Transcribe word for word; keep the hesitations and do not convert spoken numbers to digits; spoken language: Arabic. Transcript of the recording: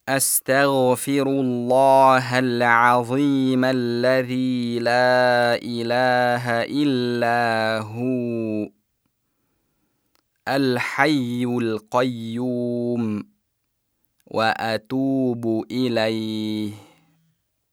أستغفر الله العظيم الذي لا إله إلا هو الحي القيوم وأتوب إليه.